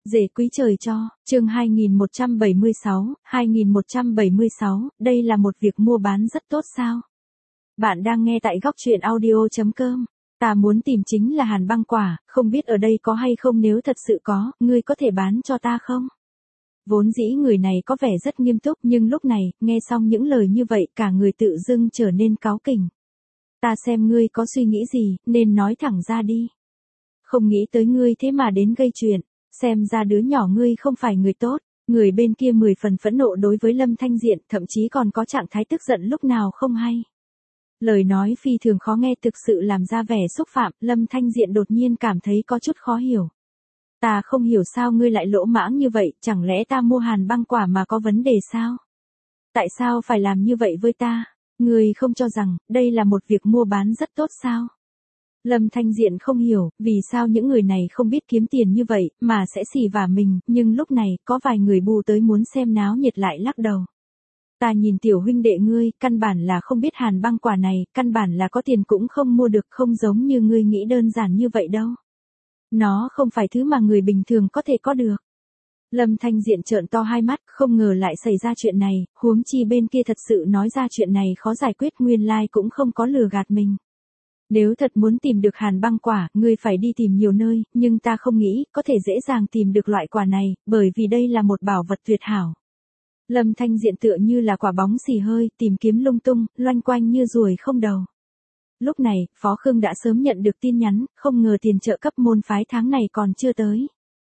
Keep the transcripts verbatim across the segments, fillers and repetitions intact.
Rể quý trời cho, chương hai nghìn một trăm bảy mươi sáu, hai nghìn một trăm bảy mươi sáu, đây là một việc mua bán rất tốt sao? Bạn đang nghe tại góc truyện audio chấm com. Ta muốn tìm chính là hàn băng quả, không biết ở đây có hay không, nếu thật sự có, ngươi có thể bán cho ta không? Vốn dĩ người này có vẻ rất nghiêm túc, nhưng lúc này, nghe xong những lời như vậy, cả người tự dưng trở nên cáu kỉnh. Ta xem ngươi có suy nghĩ gì, nên nói thẳng ra đi. Không nghĩ tới ngươi thế mà đến gây chuyện. Xem ra đứa nhỏ ngươi không phải người tốt. Người bên kia mười phần phẫn nộ đối với Lâm Thanh Diện, thậm chí còn có trạng thái tức giận lúc nào không hay. Lời nói phi thường khó nghe, thực sự làm ra vẻ xúc phạm. Lâm Thanh Diện đột nhiên cảm thấy có chút khó hiểu. Ta không hiểu sao ngươi lại lỗ mãng như vậy, chẳng lẽ ta mua hàn băng quả mà có vấn đề sao? Tại sao phải làm như vậy với ta? Ngươi không cho rằng đây là một việc mua bán rất tốt sao? Lâm Thanh Diện không hiểu, vì sao những người này không biết kiếm tiền như vậy, mà sẽ xỉ vả mình, nhưng lúc này, có vài người bu tới muốn xem náo nhiệt lại lắc đầu. Ta nhìn tiểu huynh đệ ngươi, căn bản là không biết hàn băng quả này, căn bản là có tiền cũng không mua được, không giống như ngươi nghĩ đơn giản như vậy đâu. Nó không phải thứ mà người bình thường có thể có được. Lâm Thanh Diện trợn to hai mắt, không ngờ lại xảy ra chuyện này, huống chi bên kia thật sự nói ra chuyện này khó giải quyết, nguyên lai cũng không có lừa gạt mình. Nếu thật muốn tìm được hàn băng quả, ngươi phải đi tìm nhiều nơi, nhưng ta không nghĩ có thể dễ dàng tìm được loại quả này, bởi vì đây là một bảo vật tuyệt hảo. Lâm Thanh Diện tựa như là quả bóng xì hơi, tìm kiếm lung tung, loanh quanh như ruồi không đầu. Lúc này, Phó Khương đã sớm nhận được tin nhắn, không ngờ tiền trợ cấp môn phái tháng này còn chưa tới.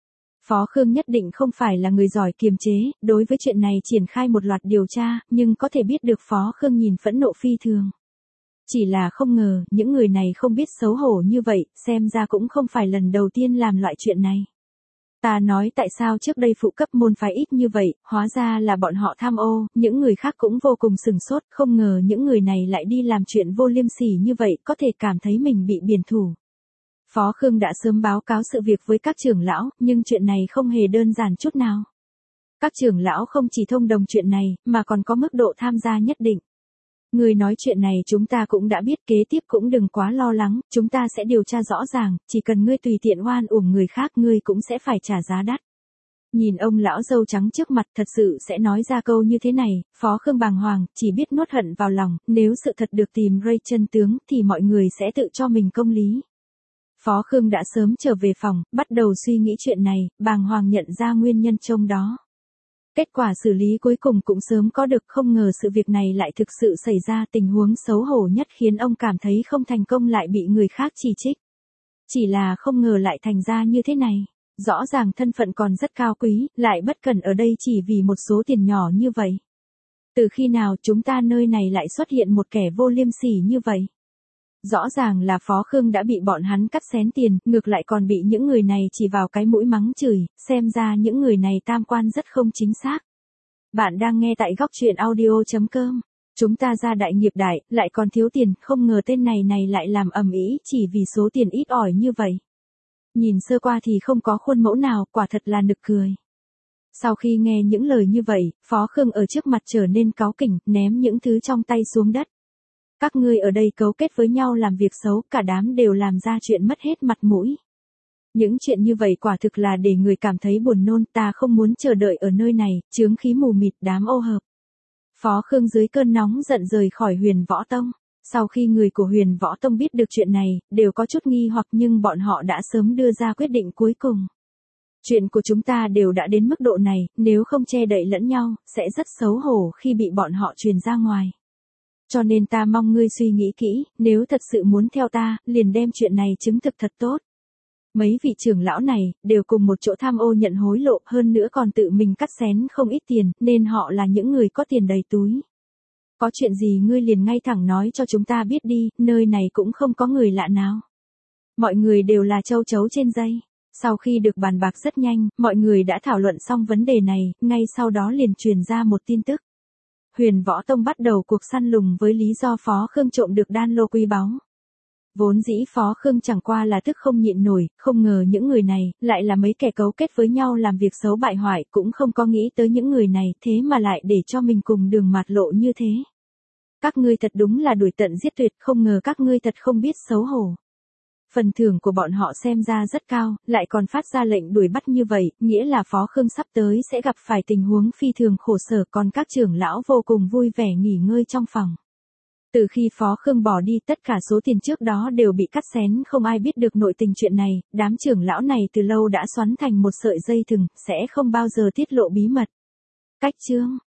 Phó Khương nhất định không phải là người giỏi kiềm chế, đối với chuyện này triển khai một loạt điều tra, nhưng có thể biết được Phó Khương nhìn phẫn nộ phi thường. Chỉ là không ngờ, những người này không biết xấu hổ như vậy, xem ra cũng không phải lần đầu tiên làm loại chuyện này. Ta nói tại sao trước đây phụ cấp môn phái ít như vậy, hóa ra là bọn họ tham ô, những người khác cũng vô cùng sừng sốt, không ngờ những người này lại đi làm chuyện vô liêm sỉ như vậy, có thể cảm thấy mình bị biển thủ. Phó Khương đã sớm báo cáo sự việc với các trưởng lão, nhưng chuyện này không hề đơn giản chút nào. Các trưởng lão không chỉ thông đồng chuyện này, mà còn có mức độ tham gia nhất định. Người nói chuyện này chúng ta cũng đã biết, kế tiếp cũng đừng quá lo lắng, chúng ta sẽ điều tra rõ ràng, chỉ cần ngươi tùy tiện oan uổng người khác ngươi cũng sẽ phải trả giá đắt. Nhìn ông lão râu trắng trước mặt thật sự sẽ nói ra câu như thế này, Phó Khương bàng hoàng, chỉ biết nuốt hận vào lòng, nếu sự thật được tìm Ray chân tướng thì mọi người sẽ tự cho mình công lý. Phó Khương đã sớm trở về phòng, bắt đầu suy nghĩ chuyện này, bàng hoàng nhận ra nguyên nhân trong đó. Kết quả xử lý cuối cùng cũng sớm có được, không ngờ sự việc này lại thực sự xảy ra, tình huống xấu hổ nhất khiến ông cảm thấy không thành công lại bị người khác chỉ trích. Chỉ là không ngờ lại thành ra như thế này. Rõ ràng thân phận còn rất cao quý, lại bất cẩn ở đây chỉ vì một số tiền nhỏ như vậy. Từ khi nào chúng ta nơi này lại xuất hiện một kẻ vô liêm sỉ như vậy? Rõ ràng là Phó Khương đã bị bọn hắn cắt xén tiền, ngược lại còn bị những người này chỉ vào cái mũi mắng chửi, xem ra những người này tam quan rất không chính xác. Bạn đang nghe tại góc truyện audio chấm com. Chúng ta ra đại nghiệp đại, lại còn thiếu tiền, không ngờ tên này này lại làm ầm ĩ chỉ vì số tiền ít ỏi như vậy. Nhìn sơ qua thì không có khuôn mẫu nào, quả thật là nực cười. Sau khi nghe những lời như vậy, Phó Khương ở trước mặt trở nên cáu kỉnh, ném những thứ trong tay xuống đất. Các ngươi ở đây cấu kết với nhau làm việc xấu, cả đám đều làm ra chuyện mất hết mặt mũi. Những chuyện như vậy quả thực là để người cảm thấy buồn nôn, ta không muốn chờ đợi ở nơi này, chướng khí mù mịt, đám ô hợp. Phó Khương dưới cơn nóng giận rời khỏi Huyền Võ Tông. Sau khi người của Huyền Võ Tông biết được chuyện này, đều có chút nghi hoặc nhưng bọn họ đã sớm đưa ra quyết định cuối cùng. Chuyện của chúng ta đều đã đến mức độ này, nếu không che đậy lẫn nhau, sẽ rất xấu hổ khi bị bọn họ truyền ra ngoài. Cho nên ta mong ngươi suy nghĩ kỹ, nếu thật sự muốn theo ta, liền đem chuyện này chứng thực thật tốt. Mấy vị trưởng lão này, đều cùng một chỗ tham ô nhận hối lộ, hơn nữa còn tự mình cắt xén không ít tiền, nên họ là những người có tiền đầy túi. Có chuyện gì ngươi liền ngay thẳng nói cho chúng ta biết đi, nơi này cũng không có người lạ nào. Mọi người đều là châu chấu trên dây. Sau khi được bàn bạc rất nhanh, mọi người đã thảo luận xong vấn đề này, ngay sau đó liền truyền ra một tin tức. Huyền Võ Tông bắt đầu cuộc săn lùng với lý do Phó Khương trộm được đan lô quý báu. Vốn dĩ Phó Khương chẳng qua là tức không nhịn nổi, không ngờ những người này, lại là mấy kẻ cấu kết với nhau làm việc xấu bại hoại, cũng không có nghĩ tới những người này, thế mà lại để cho mình cùng đường mạt lộ như thế. Các ngươi thật đúng là đuổi tận giết tuyệt, không ngờ các ngươi thật không biết xấu hổ. Phần thưởng của bọn họ xem ra rất cao, lại còn phát ra lệnh đuổi bắt như vậy, nghĩa là Phó Khương sắp tới sẽ gặp phải tình huống phi thường khổ sở, còn các trưởng lão vô cùng vui vẻ nghỉ ngơi trong phòng. Từ khi Phó Khương bỏ đi, tất cả số tiền trước đó đều bị cắt xén, không ai biết được nội tình chuyện này, đám trưởng lão này từ lâu đã xoắn thành một sợi dây thừng, sẽ không bao giờ tiết lộ bí mật. Cách chương